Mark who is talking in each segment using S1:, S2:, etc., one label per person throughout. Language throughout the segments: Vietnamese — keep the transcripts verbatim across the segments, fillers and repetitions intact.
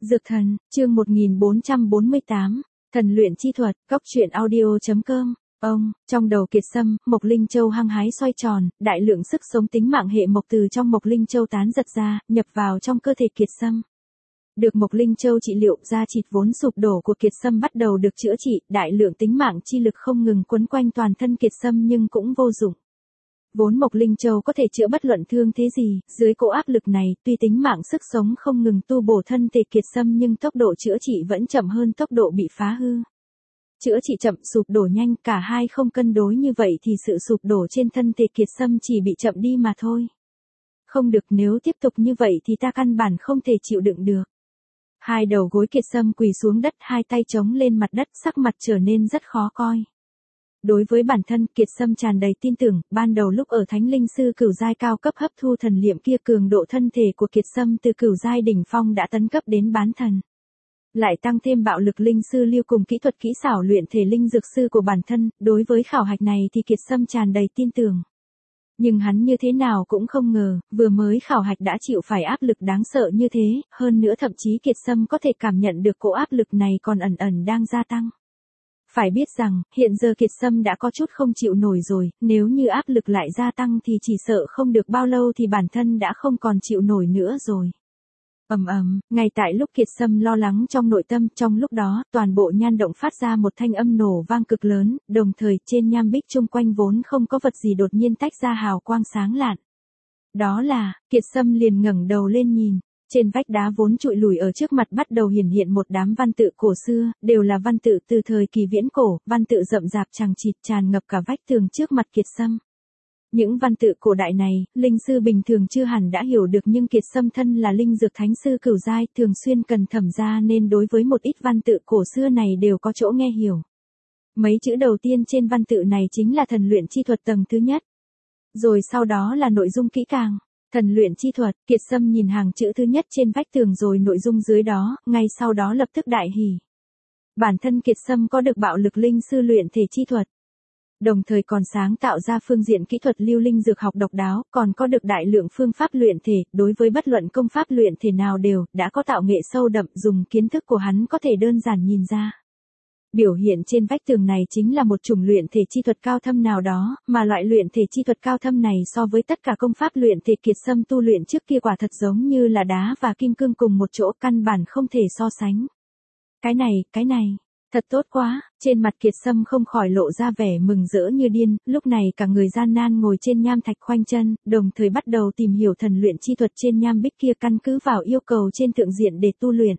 S1: Dược thần, chương một nghìn bốn trăm bốn mươi tám, thần luyện chi thuật, góc truyện audio.com. Ông, trong đầu Kiệt Sâm, Mộc Linh Châu hăng hái xoay tròn, đại lượng sức sống tính mạng hệ mộc từ trong Mộc Linh Châu tán giật ra, nhập vào trong cơ thể Kiệt Sâm. Được Mộc Linh Châu trị liệu, da thịt vốn sụp đổ của Kiệt Sâm bắt đầu được chữa trị, đại lượng tính mạng chi lực không ngừng quấn quanh toàn thân Kiệt Sâm nhưng cũng vô dụng. Vốn Mộc Linh Châu có thể chữa bất luận thương thế gì, dưới cỗ áp lực này, tuy tính mạng sức sống không ngừng tu bổ thân thể Kiệt Sâm nhưng tốc độ chữa trị vẫn chậm hơn tốc độ bị phá hư. Chữa trị chậm, sụp đổ nhanh, cả hai không cân đối như vậy thì sự sụp đổ trên thân thể Kiệt Sâm chỉ bị chậm đi mà thôi. Không được, nếu tiếp tục như vậy thì ta căn bản không thể chịu đựng được. Hai đầu gối Kiệt Sâm quỳ xuống đất, hai tay chống lên mặt đất, sắc mặt trở nên rất khó coi. Đối với bản thân, Kiệt Sâm tràn đầy tin tưởng, ban đầu lúc ở Thánh Linh Sư cửu giai cao cấp hấp thu thần liệm kia, cường độ thân thể của Kiệt Sâm từ cửu giai đỉnh phong đã tấn cấp đến bán thần. Lại tăng thêm bạo lực linh sư lưu cùng kỹ thuật kỹ xảo luyện thể linh dược sư của bản thân, đối với khảo hạch này thì Kiệt Sâm tràn đầy tin tưởng. Nhưng hắn như thế nào cũng không ngờ, vừa mới khảo hạch đã chịu phải áp lực đáng sợ như thế, hơn nữa thậm chí Kiệt Sâm có thể cảm nhận được cỗ áp lực này còn ẩn ẩn đang gia tăng. Phải biết rằng, hiện giờ Kiệt Sâm đã có chút không chịu nổi rồi, nếu như áp lực lại gia tăng thì chỉ sợ không được bao lâu thì bản thân đã không còn chịu nổi nữa rồi. Ầm ầm, ngay tại lúc Kiệt Sâm lo lắng trong nội tâm, trong lúc đó, toàn bộ nhan động phát ra một thanh âm nổ vang cực lớn, đồng thời trên nham bích chung quanh vốn không có vật gì đột nhiên tách ra hào quang sáng lạn. Đó là, Kiệt Sâm liền ngẩng đầu lên nhìn. Trên vách đá vốn trụi lùi ở trước mặt bắt đầu hiển hiện một đám văn tự cổ xưa, đều là văn tự từ thời kỳ viễn cổ, văn tự rậm rạp chằng chịt tràn ngập cả vách tường trước mặt Kiệt Sâm. Những văn tự cổ đại này, linh sư bình thường chưa hẳn đã hiểu được nhưng Kiệt Sâm thân là linh dược thánh sư cửu giai, thường xuyên cần thẩm ra nên đối với một ít văn tự cổ xưa này đều có chỗ nghe hiểu. Mấy chữ đầu tiên trên văn tự này chính là thần luyện chi thuật tầng thứ nhất. Rồi sau đó là nội dung kỹ càng. Thần luyện chi thuật, Kiệt Sâm nhìn hàng chữ thứ nhất trên vách tường rồi nội dung dưới đó, ngay sau đó lập tức đại hỉ. Bản thân Kiệt Sâm có được bạo lực linh sư luyện thể chi thuật. Đồng thời còn sáng tạo ra phương diện kỹ thuật lưu linh dược học độc đáo, còn có được đại lượng phương pháp luyện thể, đối với bất luận công pháp luyện thể nào đều, đã có tạo nghệ sâu đậm, dùng kiến thức của hắn có thể đơn giản nhìn ra. Biểu hiện trên vách tường này chính là một chủng luyện thể chi thuật cao thâm nào đó, mà loại luyện thể chi thuật cao thâm này so với tất cả công pháp luyện thể Kiệt Sâm tu luyện trước kia quả thật giống như là đá và kim cương cùng một chỗ, căn bản không thể so sánh. Cái này, cái này, thật tốt quá, trên mặt Kiệt Sâm không khỏi lộ ra vẻ mừng rỡ như điên, lúc này cả người gian nan ngồi trên nham thạch khoanh chân, đồng thời bắt đầu tìm hiểu thần luyện chi thuật trên nham bích kia căn cứ vào yêu cầu trên thượng diện để tu luyện.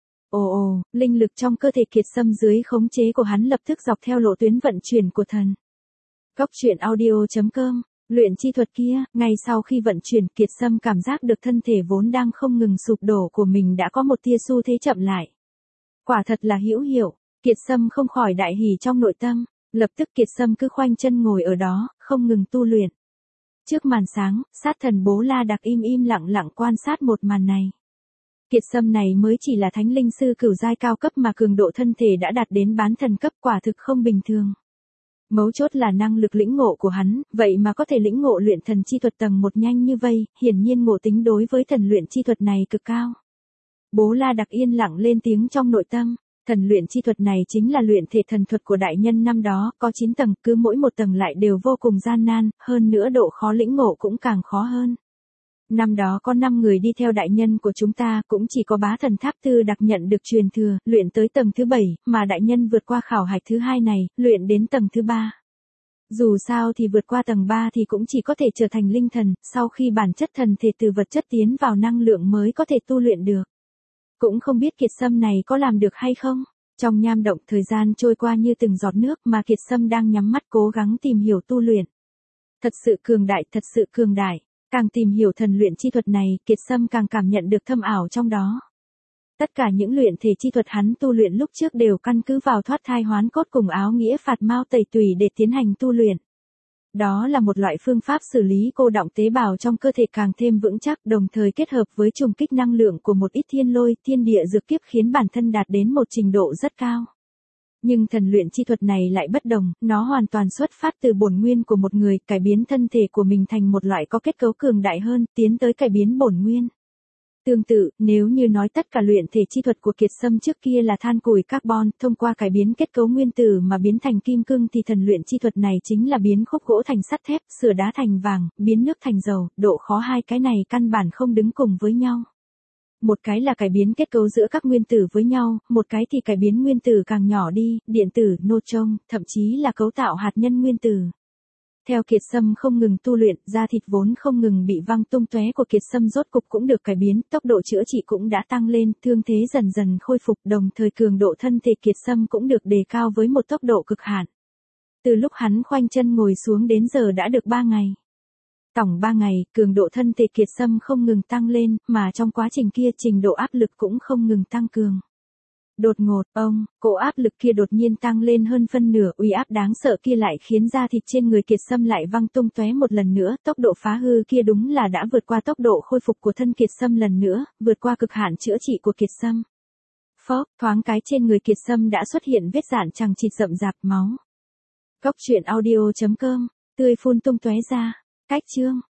S1: Ồ ồ, linh lực trong cơ thể Kiệt Sâm dưới khống chế của hắn lập tức dọc theo lộ tuyến vận chuyển của thần. Góc truyện audio.com, luyện chi thuật kia, ngay sau khi vận chuyển Kiệt Sâm cảm giác được thân thể vốn đang không ngừng sụp đổ của mình đã có một tia xu thế chậm lại. Quả thật là hữu hiệu, Kiệt Sâm không khỏi đại hỉ trong nội tâm, lập tức Kiệt Sâm cứ khoanh chân ngồi ở đó, không ngừng tu luyện. Trước màn sáng, sát thần Bố La Đặc im im lặng lặng quan sát một màn này. Kiệt Sâm này mới chỉ là thánh linh sư cửu giai cao cấp mà cường độ thân thể đã đạt đến bán thần cấp, quả thực không bình thường. Mấu chốt là năng lực lĩnh ngộ của hắn, vậy mà có thể lĩnh ngộ luyện thần chi thuật tầng một nhanh như vậy, hiển nhiên ngộ tính đối với thần luyện chi thuật này cực cao. Bố La Đặc yên lặng lên tiếng trong nội tâm, thần luyện chi thuật này chính là luyện thể thần thuật của đại nhân năm đó, có chín tầng, cứ mỗi một tầng lại đều vô cùng gian nan, hơn nữa độ khó lĩnh ngộ cũng càng khó hơn. Năm đó có năm người đi theo đại nhân của chúng ta, cũng chỉ có bá thần Tháp Tư Đặc nhận được truyền thừa, luyện tới tầng thứ bảy, mà đại nhân vượt qua khảo hạch thứ hai này, luyện đến tầng thứ ba. Dù sao thì vượt qua tầng ba thì cũng chỉ có thể trở thành linh thần, sau khi bản chất thần thể từ vật chất tiến vào năng lượng mới có thể tu luyện được. Cũng không biết Kiệt Sâm này có làm được hay không. Trong nham động thời gian trôi qua như từng giọt nước mà Kiệt Sâm đang nhắm mắt cố gắng tìm hiểu tu luyện. Thật sự cường đại, thật sự cường đại. Càng tìm hiểu thần luyện chi thuật này, Kiệt Sâm càng cảm nhận được thâm ảo trong đó. Tất cả những luyện thể chi thuật hắn tu luyện lúc trước đều căn cứ vào thoát thai hoán cốt cùng áo nghĩa phạt mao tẩy tùy để tiến hành tu luyện. Đó là một loại phương pháp xử lý cô đọng tế bào trong cơ thể càng thêm vững chắc, đồng thời kết hợp với trùng kích năng lượng của một ít thiên lôi, thiên địa dược kiếp khiến bản thân đạt đến một trình độ rất cao. Nhưng thần luyện chi thuật này lại bất đồng, nó hoàn toàn xuất phát từ bổn nguyên của một người, cải biến thân thể của mình thành một loại có kết cấu cường đại hơn, tiến tới cải biến bổn nguyên. Tương tự, nếu như nói tất cả luyện thể chi thuật của Kiệt Sâm trước kia là than củi carbon, thông qua cải biến kết cấu nguyên tử mà biến thành kim cương thì thần luyện chi thuật này chính là biến khúc gỗ thành sắt thép, sửa đá thành vàng, biến nước thành dầu, độ khó hai cái này căn bản không đứng cùng với nhau. Một cái là cải biến kết cấu giữa các nguyên tử với nhau, một cái thì cải biến nguyên tử càng nhỏ đi, điện tử, neutron, thậm chí là cấu tạo hạt nhân nguyên tử. Theo Kiệt Sâm không ngừng tu luyện, da thịt vốn không ngừng bị văng tung tóe của Kiệt Sâm rốt cục cũng được cải biến, tốc độ chữa trị cũng đã tăng lên, thương thế dần dần khôi phục, đồng thời cường độ thân thể Kiệt Sâm cũng được đề cao với một tốc độ cực hạn. Từ lúc hắn khoanh chân ngồi xuống đến giờ đã được ba ngày. Tổng ba ngày, cường độ thân thể Kiệt Sâm không ngừng tăng lên, mà trong quá trình kia trình độ áp lực cũng không ngừng tăng cường. Đột ngột, ông, cỗ áp lực kia đột nhiên tăng lên hơn phân nửa, uy áp đáng sợ kia lại khiến da thịt trên người Kiệt Sâm lại văng tung tóe một lần nữa, tốc độ phá hư kia đúng là đã vượt qua tốc độ khôi phục của thân Kiệt Sâm lần nữa, vượt qua cực hạn chữa trị của Kiệt Sâm. Phốc, thoáng cái trên người Kiệt Sâm đã xuất hiện vết rạn chằng chịt rậm rạp máu. Cốc truyện audio chấm com, tươi phun tung tóe ra. Cách chương